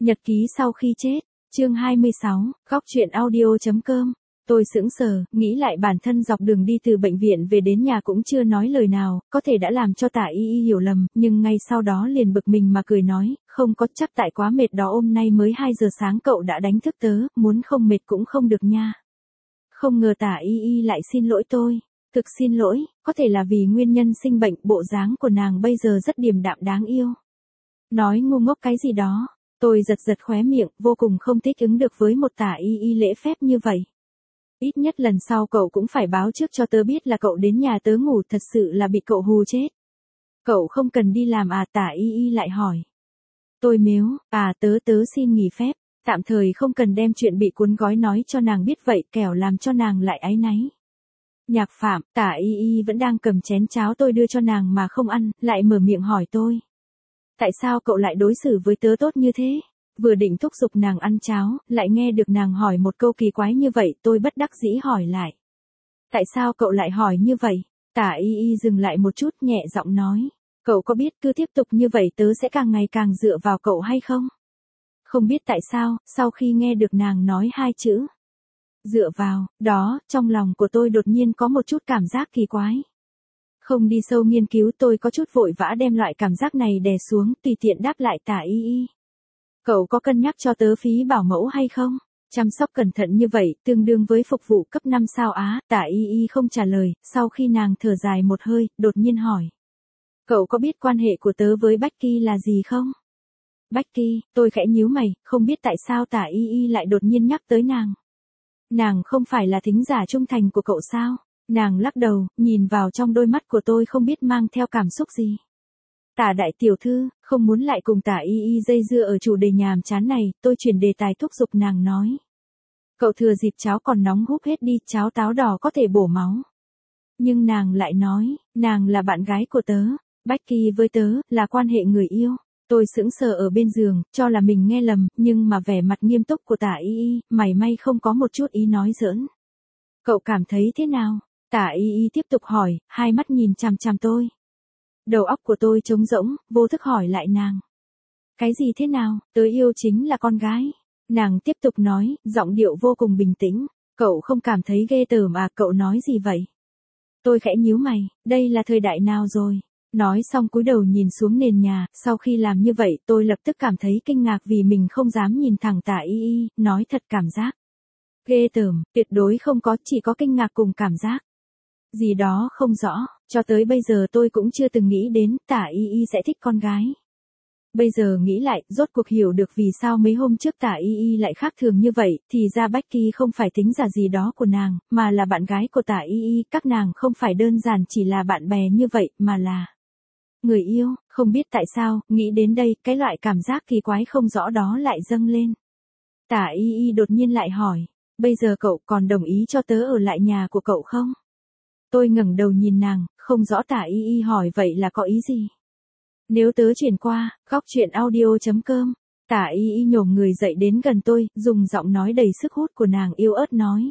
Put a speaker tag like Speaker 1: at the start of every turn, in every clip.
Speaker 1: Nhật ký sau khi chết, chương 26, góc truyện audio.com. Tôi sững sờ, nghĩ lại bản thân dọc đường đi từ bệnh viện về đến nhà cũng chưa nói lời nào, có thể đã làm cho Tả Y Y hiểu lầm, nhưng ngay sau đó liền bực mình mà cười nói, không có, chắc tại quá mệt đó, hôm nay mới 2 giờ sáng cậu đã đánh thức tớ, muốn không mệt cũng không được nha. Không ngờ Tả Y Y lại xin lỗi tôi. Thực xin lỗi, có thể là vì nguyên nhân sinh bệnh, bộ dáng của nàng bây giờ rất điềm đạm đáng yêu. Nói ngu ngốc cái gì đó, tôi giật giật khóe miệng, vô cùng không thích ứng được với một Tả Y Y lễ phép như vậy. Ít nhất lần sau cậu cũng phải báo trước cho tớ biết là cậu đến nhà tớ ngủ, thật sự là bị cậu hù chết. Cậu không cần đi làm à? Tả Y Y lại hỏi. Tôi mếu, tớ xin nghỉ phép, tạm thời không cần đem chuyện bị cuốn gói nói cho nàng biết vậy, kẻo làm cho nàng lại áy náy. Nhạc Phạm, Tả Y Y vẫn đang cầm chén cháo tôi đưa cho nàng mà không ăn, lại mở miệng hỏi tôi. Tại sao cậu lại đối xử với tớ tốt như thế? Vừa định thúc giục nàng ăn cháo, lại nghe được nàng hỏi một câu kỳ quái như vậy, tôi bất đắc dĩ hỏi lại. Tại sao cậu lại hỏi như vậy? Tả Y Y dừng lại một chút, nhẹ giọng nói. Cậu có biết cứ tiếp tục như vậy tớ sẽ càng ngày càng dựa vào cậu hay không? Không biết tại sao, sau khi nghe được nàng nói 2 chữ dựa vào, đó, trong lòng của tôi đột nhiên có một chút cảm giác kỳ quái. Không đi sâu nghiên cứu, tôi có chút vội vã đem loại cảm giác này đè xuống, tùy tiện đáp lại Tả Y Y. Cậu có cân nhắc cho tớ phí bảo mẫu hay không? Chăm sóc cẩn thận như vậy, tương đương với phục vụ cấp 5 sao á? Tả Y Y không trả lời, sau khi nàng thở dài một hơi, đột nhiên hỏi. Cậu có biết quan hệ của tớ với Becky là gì không? Becky, tôi khẽ nhíu mày, không biết tại sao Tả Y Y lại đột nhiên nhắc tới nàng. Nàng không phải là thính giả trung thành của cậu sao? Nàng lắc đầu, nhìn vào trong đôi mắt của tôi không biết mang theo cảm xúc gì. Tả đại tiểu thư, không muốn lại cùng Tả Y Y dây dưa ở chủ đề nhàm chán này, tôi chuyển đề tài thúc giục nàng nói. Cậu thừa dịp cháo còn nóng húp hết đi, cháo táo đỏ có thể bổ máu. Nhưng nàng lại nói, nàng là bạn gái của tớ, Becky với tớ, là quan hệ người yêu. Tôi sững sờ ở bên giường, cho là mình nghe lầm, nhưng mà vẻ mặt nghiêm túc của Tả Y Y, mảy may không có một chút ý nói giỡn. Cậu cảm thấy thế nào? Tả Y Y tiếp tục hỏi, hai mắt nhìn chằm chằm tôi. Đầu óc của tôi trống rỗng, vô thức hỏi lại nàng. Cái gì thế nào? Tớ yêu chính là con gái. Nàng tiếp tục nói, giọng điệu vô cùng bình tĩnh. Cậu không cảm thấy ghê tởm à? Cậu nói gì vậy? Tôi khẽ nhíu mày, đây là thời đại nào rồi? Nói xong cúi đầu nhìn xuống nền nhà, sau khi làm như vậy tôi lập tức cảm thấy kinh ngạc vì mình không dám nhìn thẳng Tả Y Y, nói thật cảm giác. Ghê tởm, tuyệt đối không có, chỉ có kinh ngạc cùng cảm giác. Gì đó không rõ, cho tới bây giờ tôi cũng chưa từng nghĩ đến Tả Y Y sẽ thích con gái. Bây giờ nghĩ lại, rốt cuộc hiểu được vì sao mấy hôm trước Tả Y Y lại khác thường như vậy, thì ra Becky không phải tính giả gì đó của nàng, mà là bạn gái của Tả Y Y, các nàng không phải đơn giản chỉ là bạn bè như vậy, mà là người yêu. Không biết tại sao, nghĩ đến đây, cái loại cảm giác kỳ quái không rõ đó lại dâng lên. Tả Y Y đột nhiên lại hỏi, bây giờ cậu còn đồng ý cho tớ ở lại nhà của cậu không? Tôi ngẩng đầu nhìn nàng, không rõ Tả Y Y hỏi vậy là có ý gì. Nếu tớ chuyển qua, góc truyện audio.com. Tả Y Y nhổm người dậy đến gần tôi, dùng giọng nói đầy sức hút của nàng yêu ớt nói.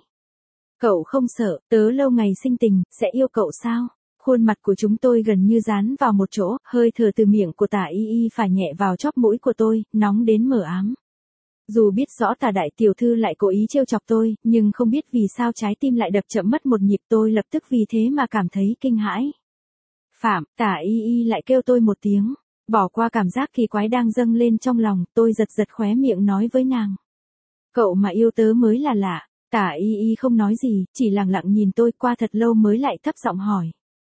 Speaker 1: Cậu không sợ, tớ lâu ngày sinh tình, sẽ yêu cậu sao? Khuôn mặt của chúng tôi gần như dán vào một chỗ, hơi thở từ miệng của Tả Y Y phả nhẹ vào chóp mũi của tôi, nóng đến mờ ám. Dù biết rõ Tả đại tiểu thư lại cố ý trêu chọc tôi, nhưng không biết vì sao trái tim lại đập chậm mất một nhịp, tôi lập tức vì thế mà cảm thấy kinh hãi. Phạm, Tả Y Y lại kêu tôi một tiếng, bỏ qua cảm giác kỳ quái đang dâng lên trong lòng, tôi giật giật khóe miệng nói với nàng. Cậu mà yêu tớ mới là lạ. Tả Y Y không nói gì, chỉ lặng lặng nhìn tôi, qua thật lâu mới lại thấp giọng hỏi.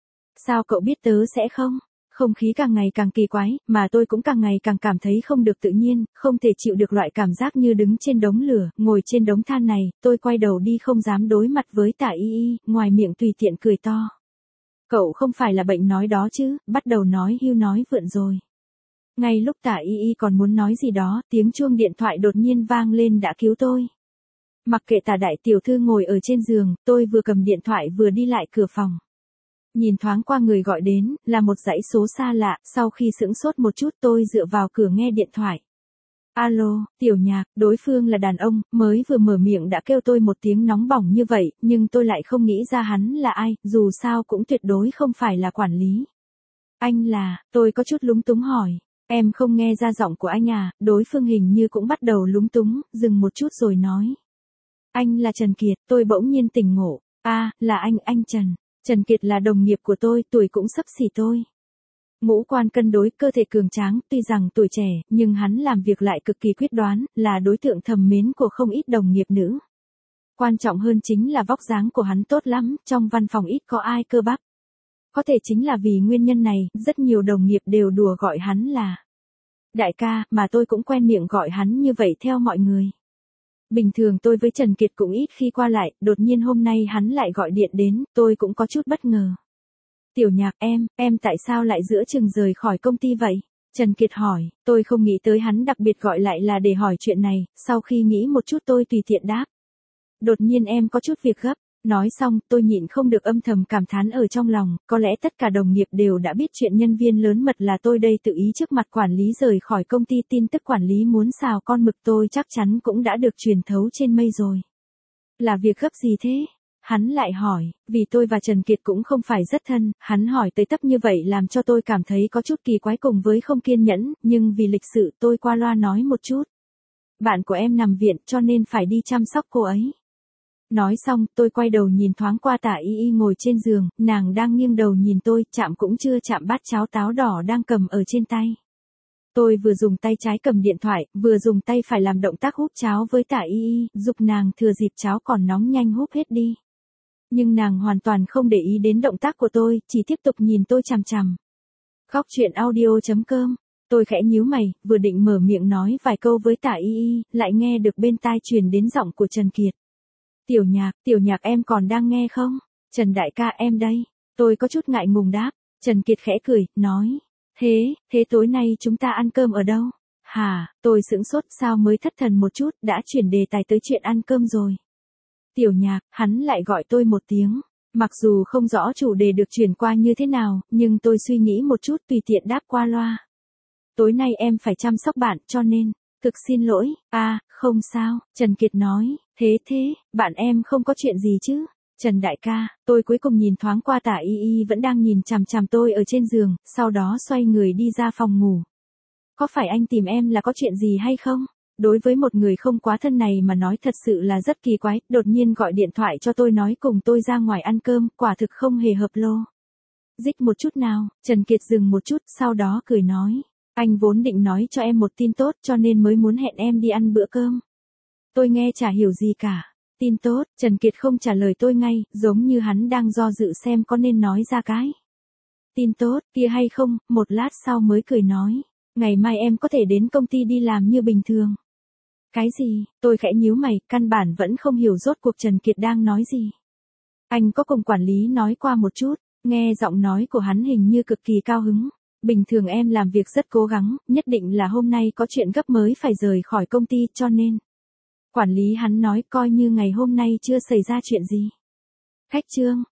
Speaker 1: Sao cậu biết tớ sẽ không? Không khí càng ngày càng kỳ quái, mà tôi cũng càng ngày càng cảm thấy không được tự nhiên, không thể chịu được loại cảm giác như đứng trên đống lửa, ngồi trên đống than này, tôi quay đầu đi không dám đối mặt với Tả Y Y, ngoài miệng tùy tiện cười to. Cậu không phải là bệnh nói đó chứ, bắt đầu nói hưu nói vượn rồi. Ngay lúc Tả Y Y còn muốn nói gì đó, tiếng chuông điện thoại đột nhiên vang lên đã cứu tôi. Mặc kệ Tả đại tiểu thư ngồi ở trên giường, tôi vừa cầm điện thoại vừa đi lại cửa phòng. Nhìn thoáng qua người gọi đến, là một dãy số xa lạ, sau khi sững sốt một chút tôi dựa vào cửa nghe điện thoại. Alo, Tiểu Nhạc, đối phương là đàn ông, mới vừa mở miệng đã kêu tôi một tiếng nóng bỏng như vậy, nhưng tôi lại không nghĩ ra hắn là ai, dù sao cũng tuyệt đối không phải là quản lý. Anh là, tôi có chút lúng túng hỏi. Em không nghe ra giọng của anh à? Đối phương hình như cũng bắt đầu lúng túng, dừng một chút rồi nói. Anh là Trần Kiệt, tôi bỗng nhiên tỉnh ngộ. À, là anh Trần. Trần Kiệt là đồng nghiệp của tôi, tuổi cũng xấp xỉ tôi. Ngũ quan cân đối, cơ thể cường tráng, tuy rằng tuổi trẻ, nhưng hắn làm việc lại cực kỳ quyết đoán, là đối tượng thầm mến của không ít đồng nghiệp nữ. Quan trọng hơn chính là vóc dáng của hắn tốt lắm, trong văn phòng ít có ai cơ bắp. Có thể chính là vì nguyên nhân này, rất nhiều đồng nghiệp đều đùa gọi hắn là đại ca, mà tôi cũng quen miệng gọi hắn như vậy theo mọi người. Bình thường tôi với Trần Kiệt cũng ít khi qua lại, đột nhiên hôm nay hắn lại gọi điện đến, tôi cũng có chút bất ngờ. Tiểu Nhạc, em tại sao lại giữa chừng rời khỏi công ty vậy? Trần Kiệt hỏi, tôi không nghĩ tới hắn đặc biệt gọi lại là để hỏi chuyện này, sau khi nghĩ một chút tôi tùy tiện đáp. Đột nhiên em có chút việc gấp. Nói xong, tôi nhịn không được âm thầm cảm thán ở trong lòng, có lẽ tất cả đồng nghiệp đều đã biết chuyện nhân viên lớn mật là tôi đây tự ý trước mặt quản lý rời khỏi công ty, tin tức quản lý muốn xào con mực tôi chắc chắn cũng đã được truyền thấu trên mây rồi. Là việc gấp gì thế? Hắn lại hỏi, vì tôi và Trần Kiệt cũng không phải rất thân, hắn hỏi tới tấp như vậy làm cho tôi cảm thấy có chút kỳ quái cùng với không kiên nhẫn, nhưng vì lịch sự tôi qua loa nói một chút. Bạn của em nằm viện cho nên phải đi chăm sóc cô ấy. Nói xong, tôi quay đầu nhìn thoáng qua Tả Y Y ngồi trên giường, nàng đang nghiêng đầu nhìn tôi, chạm cũng chưa chạm bát cháo táo đỏ đang cầm ở trên tay. Tôi vừa dùng tay trái cầm điện thoại, vừa dùng tay phải làm động tác húp cháo với Tả Y Y, giục nàng thừa dịp cháo còn nóng nhanh húp hết đi. Nhưng nàng hoàn toàn không để ý đến động tác của tôi, chỉ tiếp tục nhìn tôi chằm chằm. Góc truyện audio.com. Tôi khẽ nhíu mày, vừa định mở miệng nói vài câu với Tả Y Y, lại nghe được bên tai truyền đến giọng của Trần Kiệt. Tiểu Nhạc em còn đang nghe không? Trần đại ca em đây. Tôi có chút ngại ngùng đáp. Trần Kiệt khẽ cười, nói. Thế tối nay chúng ta ăn cơm ở đâu? Hả, tôi sững sốt sao mới thất thần một chút, đã chuyển đề tài tới chuyện ăn cơm rồi. Tiểu Nhạc, hắn lại gọi tôi một tiếng. Mặc dù không rõ chủ đề được chuyển qua như thế nào, nhưng tôi suy nghĩ một chút tùy tiện đáp qua loa. Tối nay em phải chăm sóc bạn cho nên. Thực xin lỗi, không sao, Trần Kiệt nói, thế, bạn em không có chuyện gì chứ? Trần đại ca, tôi cuối cùng nhìn thoáng qua Tả Y Y vẫn đang nhìn chằm chằm tôi ở trên giường, sau đó xoay người đi ra phòng ngủ. Có phải anh tìm em là có chuyện gì hay không? Đối với một người không quá thân này mà nói thật sự là rất kỳ quái, đột nhiên gọi điện thoại cho tôi nói cùng tôi ra ngoài ăn cơm, quả thực không hề hợp lô. Dích một chút nào, Trần Kiệt dừng một chút, sau đó cười nói. Anh vốn định nói cho em một tin tốt cho nên mới muốn hẹn em đi ăn bữa cơm. Tôi nghe chả hiểu gì cả. Tin tốt, Trần Kiệt không trả lời tôi ngay, giống như hắn đang do dự xem có nên nói ra cái. Tin tốt, kia hay không, một lát sau mới cười nói. Ngày mai em có thể đến công ty đi làm như bình thường. Cái gì, tôi khẽ nhíu mày, căn bản vẫn không hiểu rốt cuộc Trần Kiệt đang nói gì. Anh có cùng quản lý nói qua một chút, nghe giọng nói của hắn hình như cực kỳ cao hứng. Bình thường em làm việc rất cố gắng, nhất định là hôm nay có chuyện gấp mới phải rời khỏi công ty cho nên. Quản lý hắn nói coi như ngày hôm nay chưa xảy ra chuyện gì. Khách trương,